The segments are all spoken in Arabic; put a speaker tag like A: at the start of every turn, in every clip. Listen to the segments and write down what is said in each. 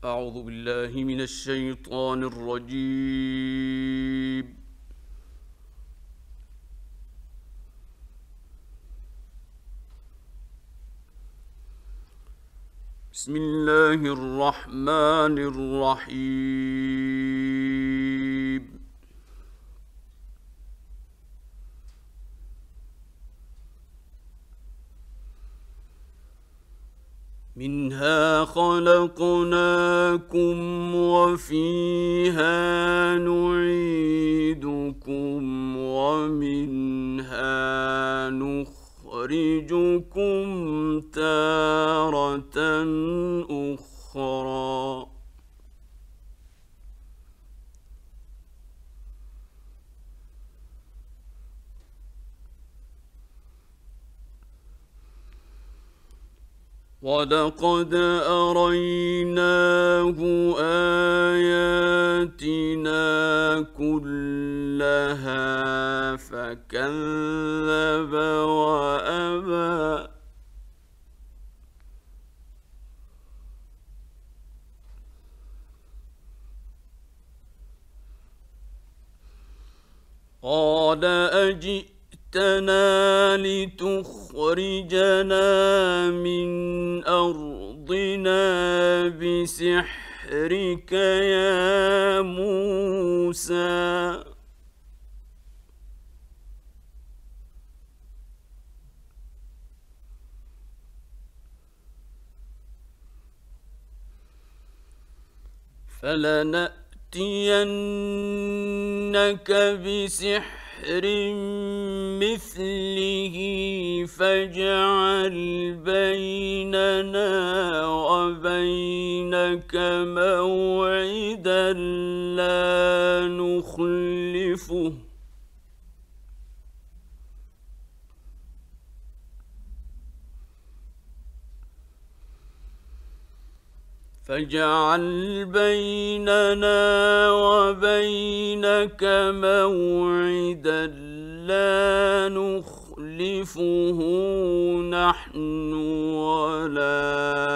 A: أعوذ بالله من الشيطان الرجيم. بسم الله الرحمن الرحيم. منها خلقناكم وفيها نعيدكم ومنها نخرجكم تارة أخرى. ولقد أريناه آياتنا كلها فكذب وأبى. قال أجئتنا لتخرجنا من أرضنا بسحرك يا موسى. فلنأتينك بسحر مثله فاجعل بيننا وبينك موعدا لا نخلفه نحن ولا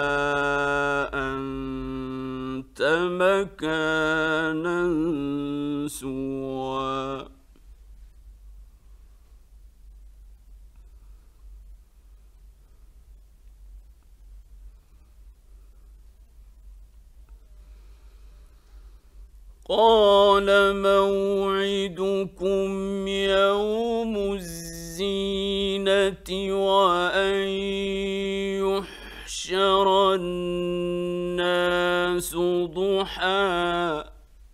A: أنت مكانا سوى. قال موعدكم يوم الزينة وأن يحشر الناس ضحى.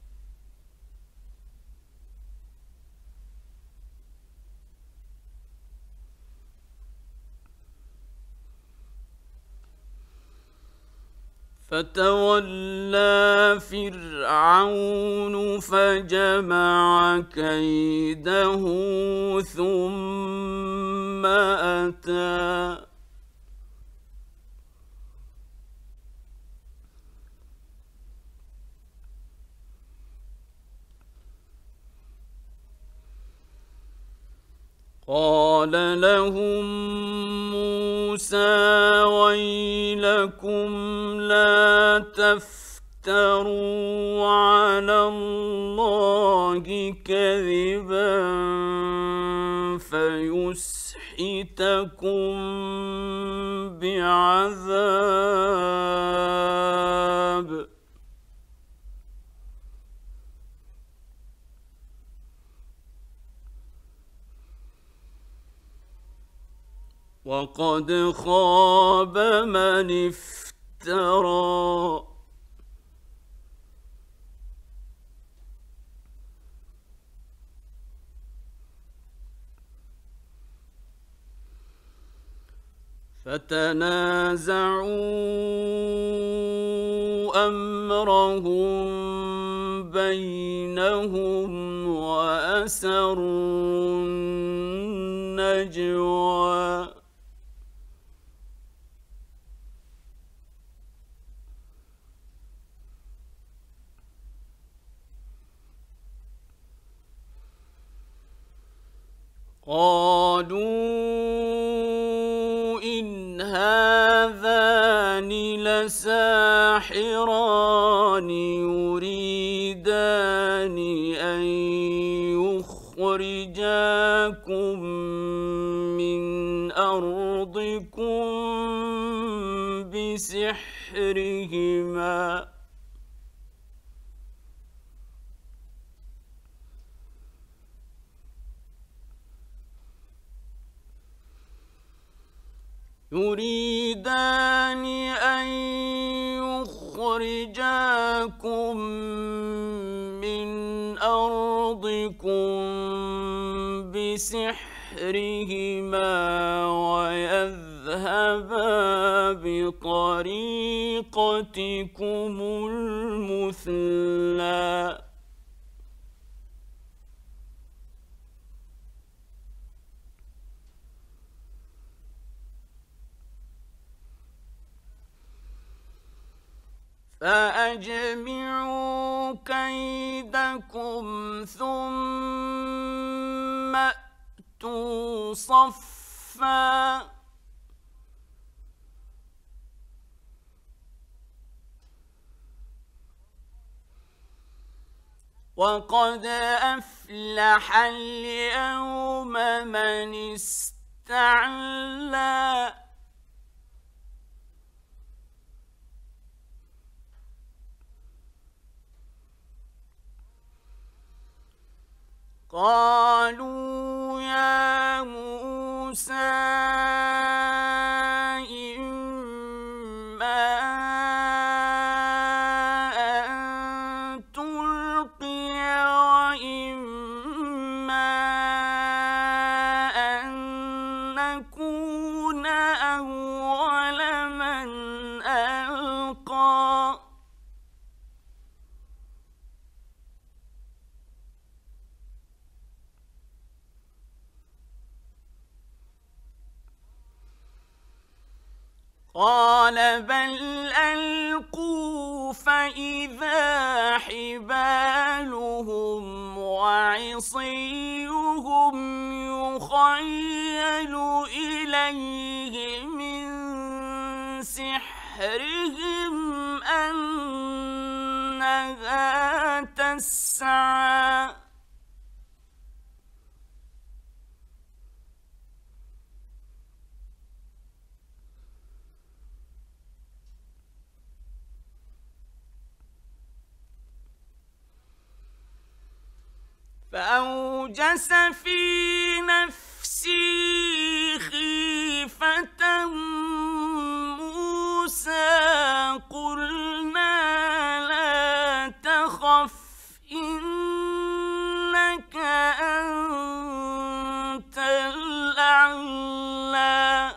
A: فتولى فرعون فجمع كيده ثم أتى. قال لهم موسى ويلكم لا تفتروا على الله كذبا فيسحتكم بعذاب. وقد خاب من افترى. فتنازعوا أمرهم بينهم وأسروا النجوى. قالوا إن هذان لساحران فريقان يريدان أن يخرجاكم من أرضكم بسحرهما ويذهبا بطريقتكم المثلى فأجمعوا كيدكم ثم أتوا صفا وقد أفلح اليوم من استعلى قالوا يا موسى إما أن تلقي وإما أن نكون أول من ألقى قال بل ألقوا فإذا حبالهم وعصيهم يخيل إليه من سحرهم أنها تسعى فأوجس في نفسه خيفة موسى قلنا لا تخف إنك أنت الأعلى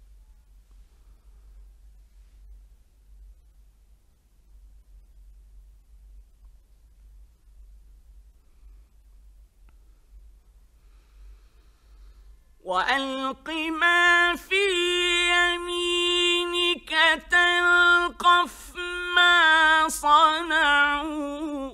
A: وألق ما في يمينك تلقف ما صنعوا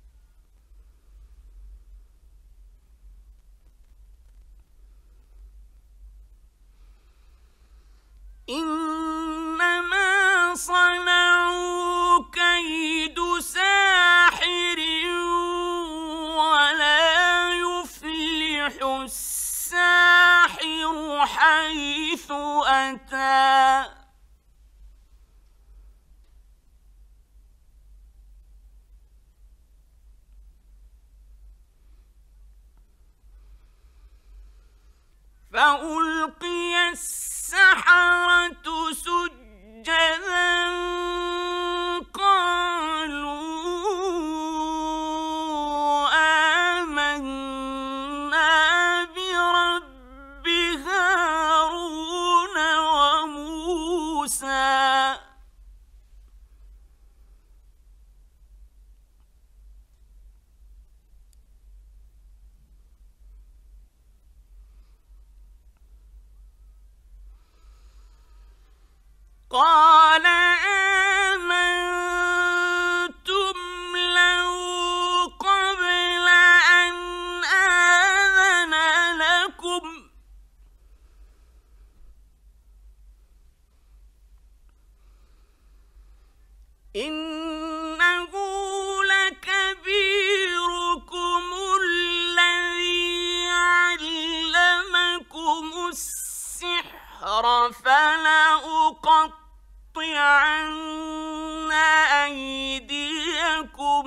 A: إنما صنعوا كيد ساحر ولا يفلح الساحر حيث أتى فألقي السحرة سجدا قالوا آمنا برب هارون وموسى كفر فلأقطعن أيديكم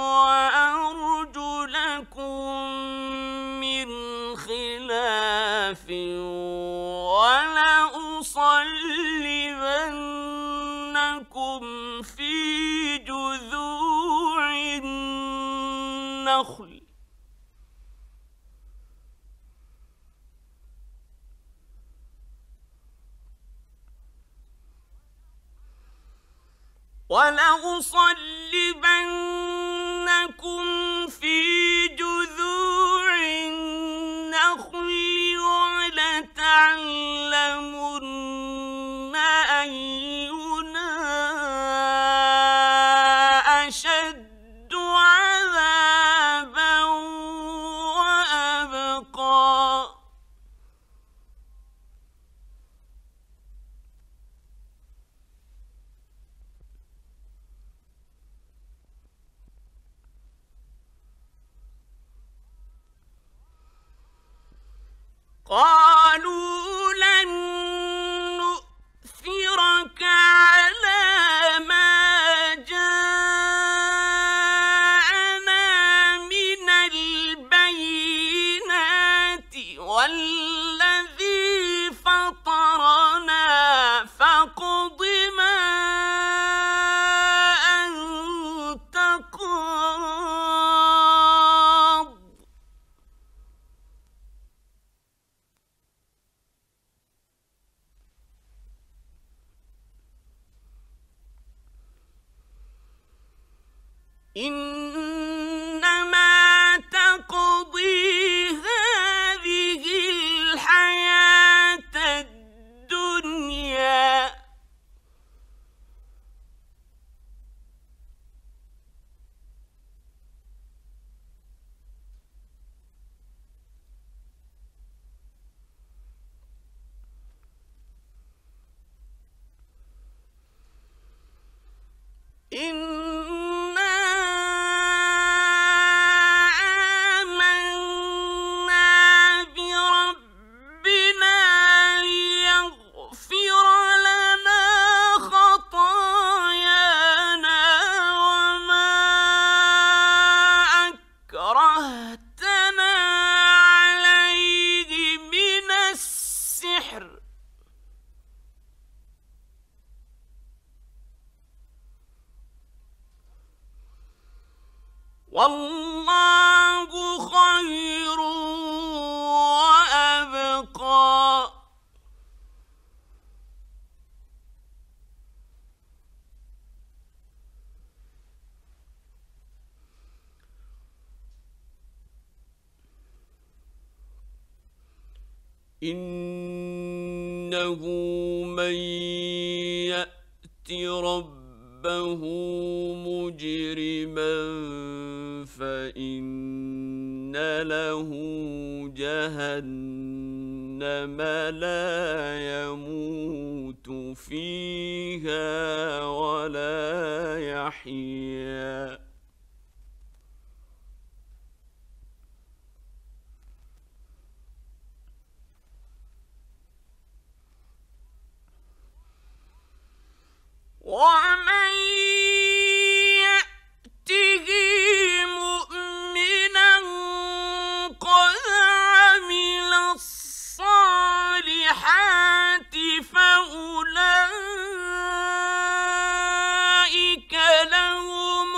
A: وأرجلكم من خلاف ولأصلبنكم في جذوع النخل ولتعلمن أينا أشد عذابا وأبقى قالوا لن نؤثرك على ما جاءنا من البينات والذي فطرنا فاقض ما أنت قاض إنما تقضي هذه الحياة الدنيا إنا آمنا بربنا ليغفر لنا خطايانا وما أكرهتنا عليه من السحر والله خير وأبقى إنه من يأت ربه مجرما فإن له جهنم لا يموت فيها ولا يحيا ومن يأته مؤمنا قد عمل الصالحات فأولئك لهم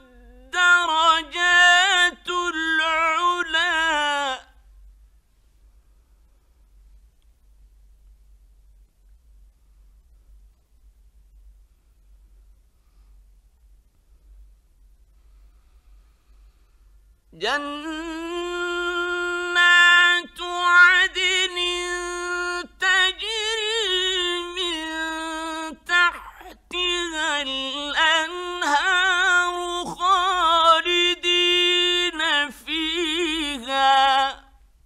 A: الدرجات العلى جنات عدن تجري من تحتها الأنهار خالدين فيها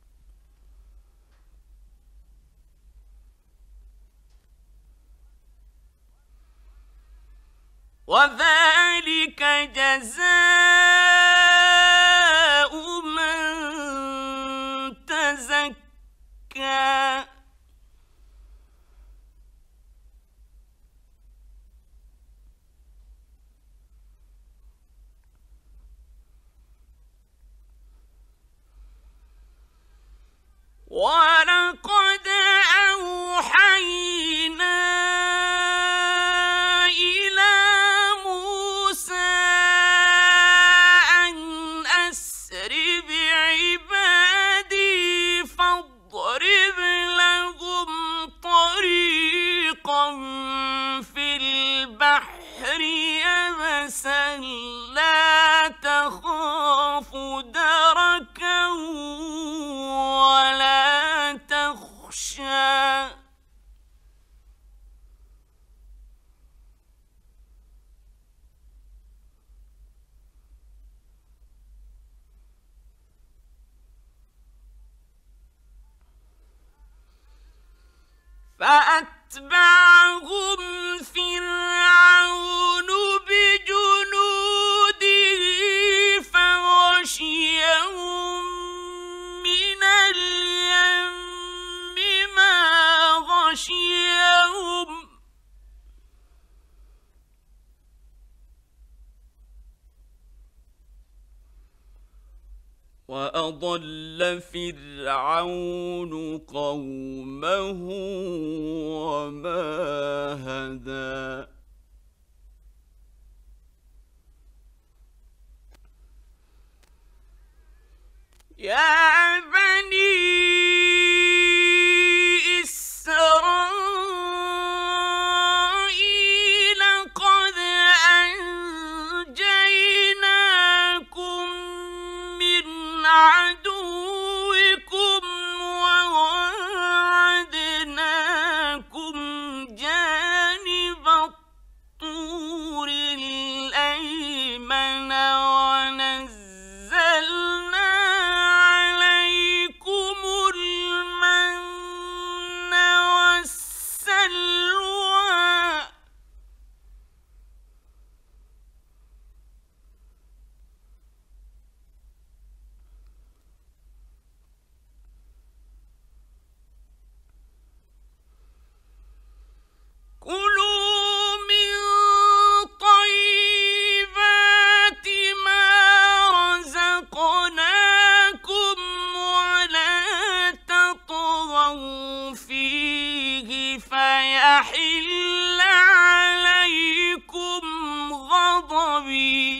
A: وذلك جزاء من تزكى فأتبعهم فرعون بجنوده فغشيهم من اليم ما غشيهم وأضل فرعون قومه وما هدى يا بني إسرائيل قد أنجيناكم من عدوكم وواعدناكم جانب الطور الأيمن ونزلنا عليكم المن والسلوى كلوا من طيبات ما رزقناكم ولا تطغوا فيه فيحل عليكم غضبي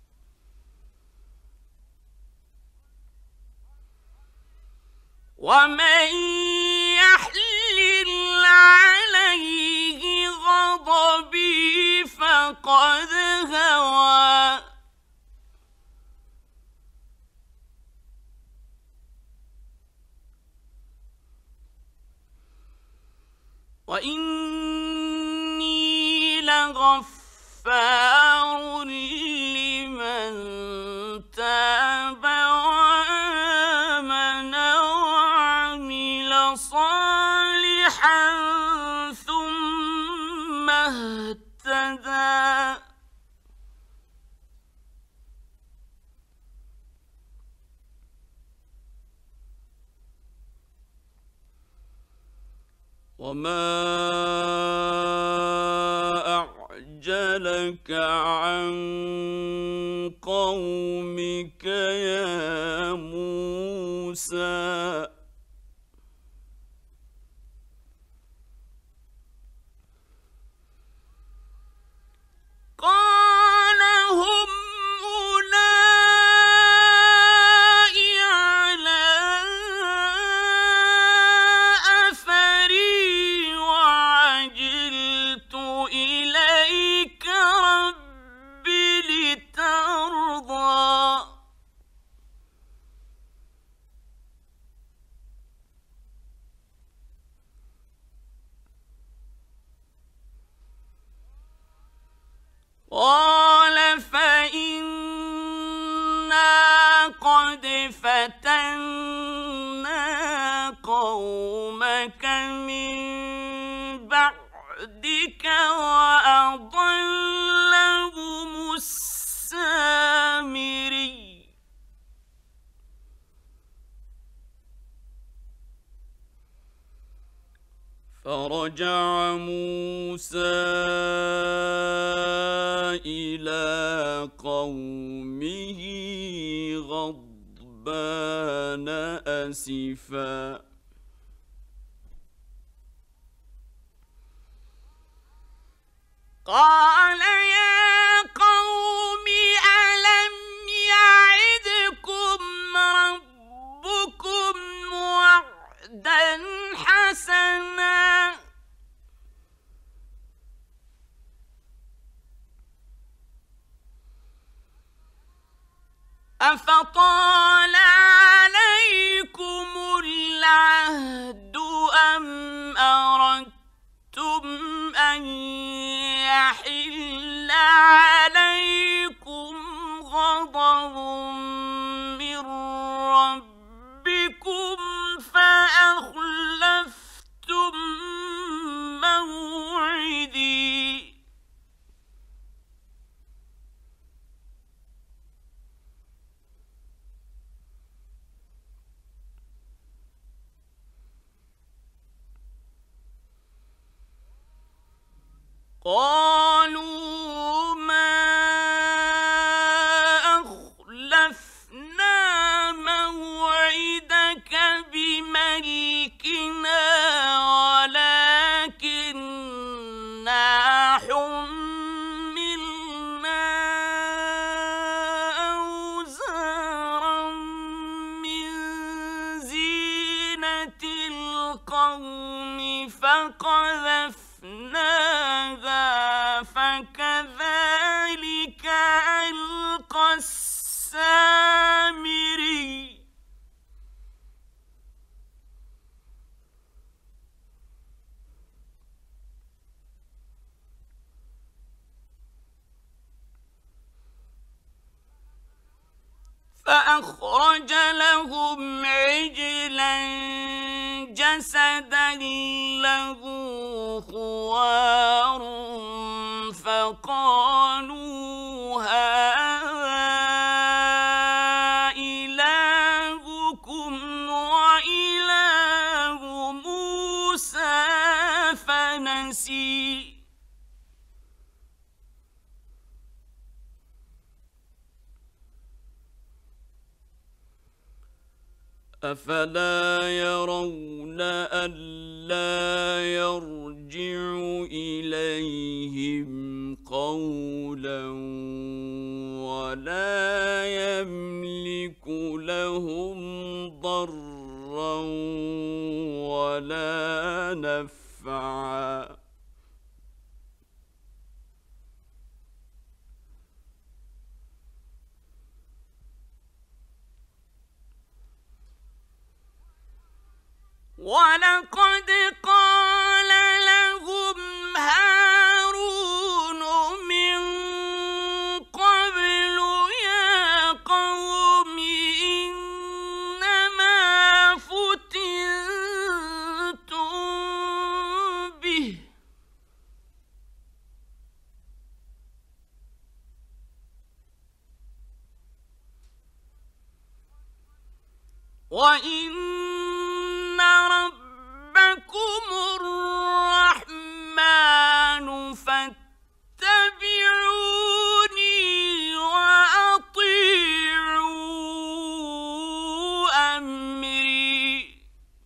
A: ومن يحلل عليه غضبي فقد هوى وإني لغفار لمن تاب وآمن وعمل صالحا ثم اهتدى وما أعجلك عن قومك يا موسى قال هم أولئك على أثري وعجلت إليك رب لترضى قال فإنا قد فتنا قومك من بعدك وأضلهم السامري فرجع موسى إلى قومه غضبان أسفا قال يا قوم ألم يعدكم ربكم وعدا حسنا أفطال عليكم العهد أم أردتم أن يحل عليكم غضب من ربكم فأخلفتم قالوا ما أخلفنا موعدك بملكنا ولكننا حملنا أوزارا من زينة القوم فقذفناها فكذلك ألقى السامري. فأخرج لهم عجلا جسدا له خوار فقالوا هذا إلهكم وإله موسى فنسي. أفلا يرون ألا يرجع إليهم قولا ولا يملك لهم ضرا ولا نفعا. ولقد قال لهم هارون من قبل يا قوم إنما فتنتم به وإن ربكم الرحمن فاتبعوني وأطيعوا أمري.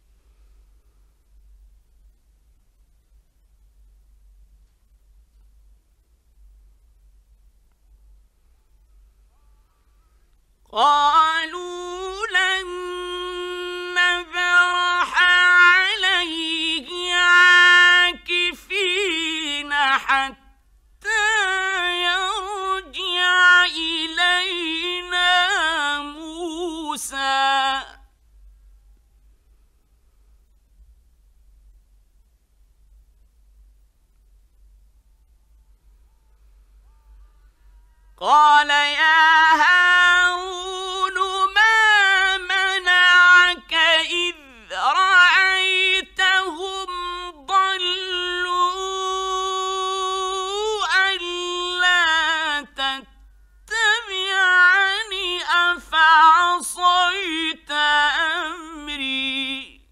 A: قالوا لن نبرح عليه عاكفين حتى يرجع إلينا موسى. قال يا هارون ما منعك إذ رأيتهم ضلوا ألا تتبعني أفعصيت أمري.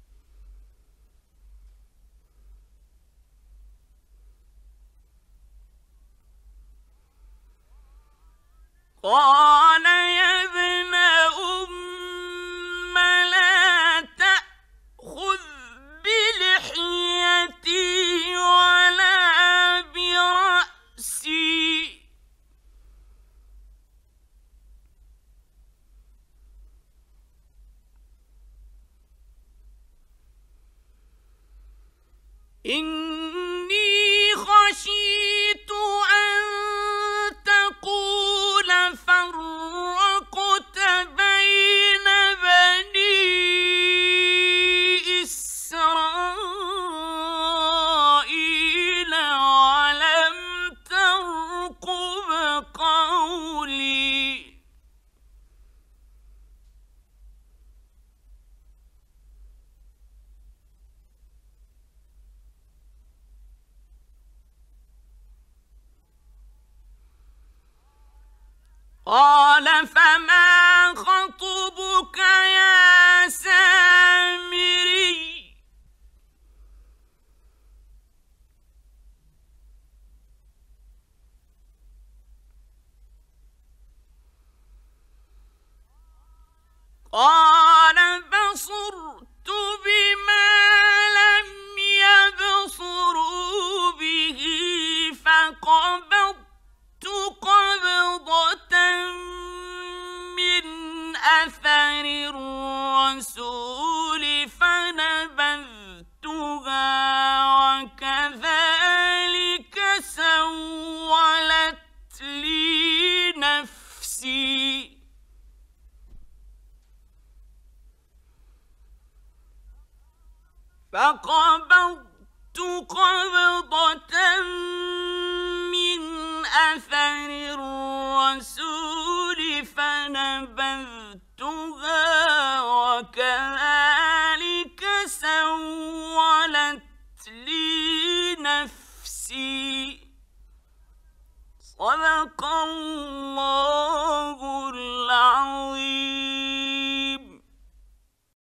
A: قال يا ابن أم لا تأخذ بلحيتي ولا برأسي إني خشيت أن تقول فرقت بين بني إسرائيل ولم ترقب قولي. قال فما خطبك يا سامري. فقبضت قبضة من أثر الرسول فنبذتها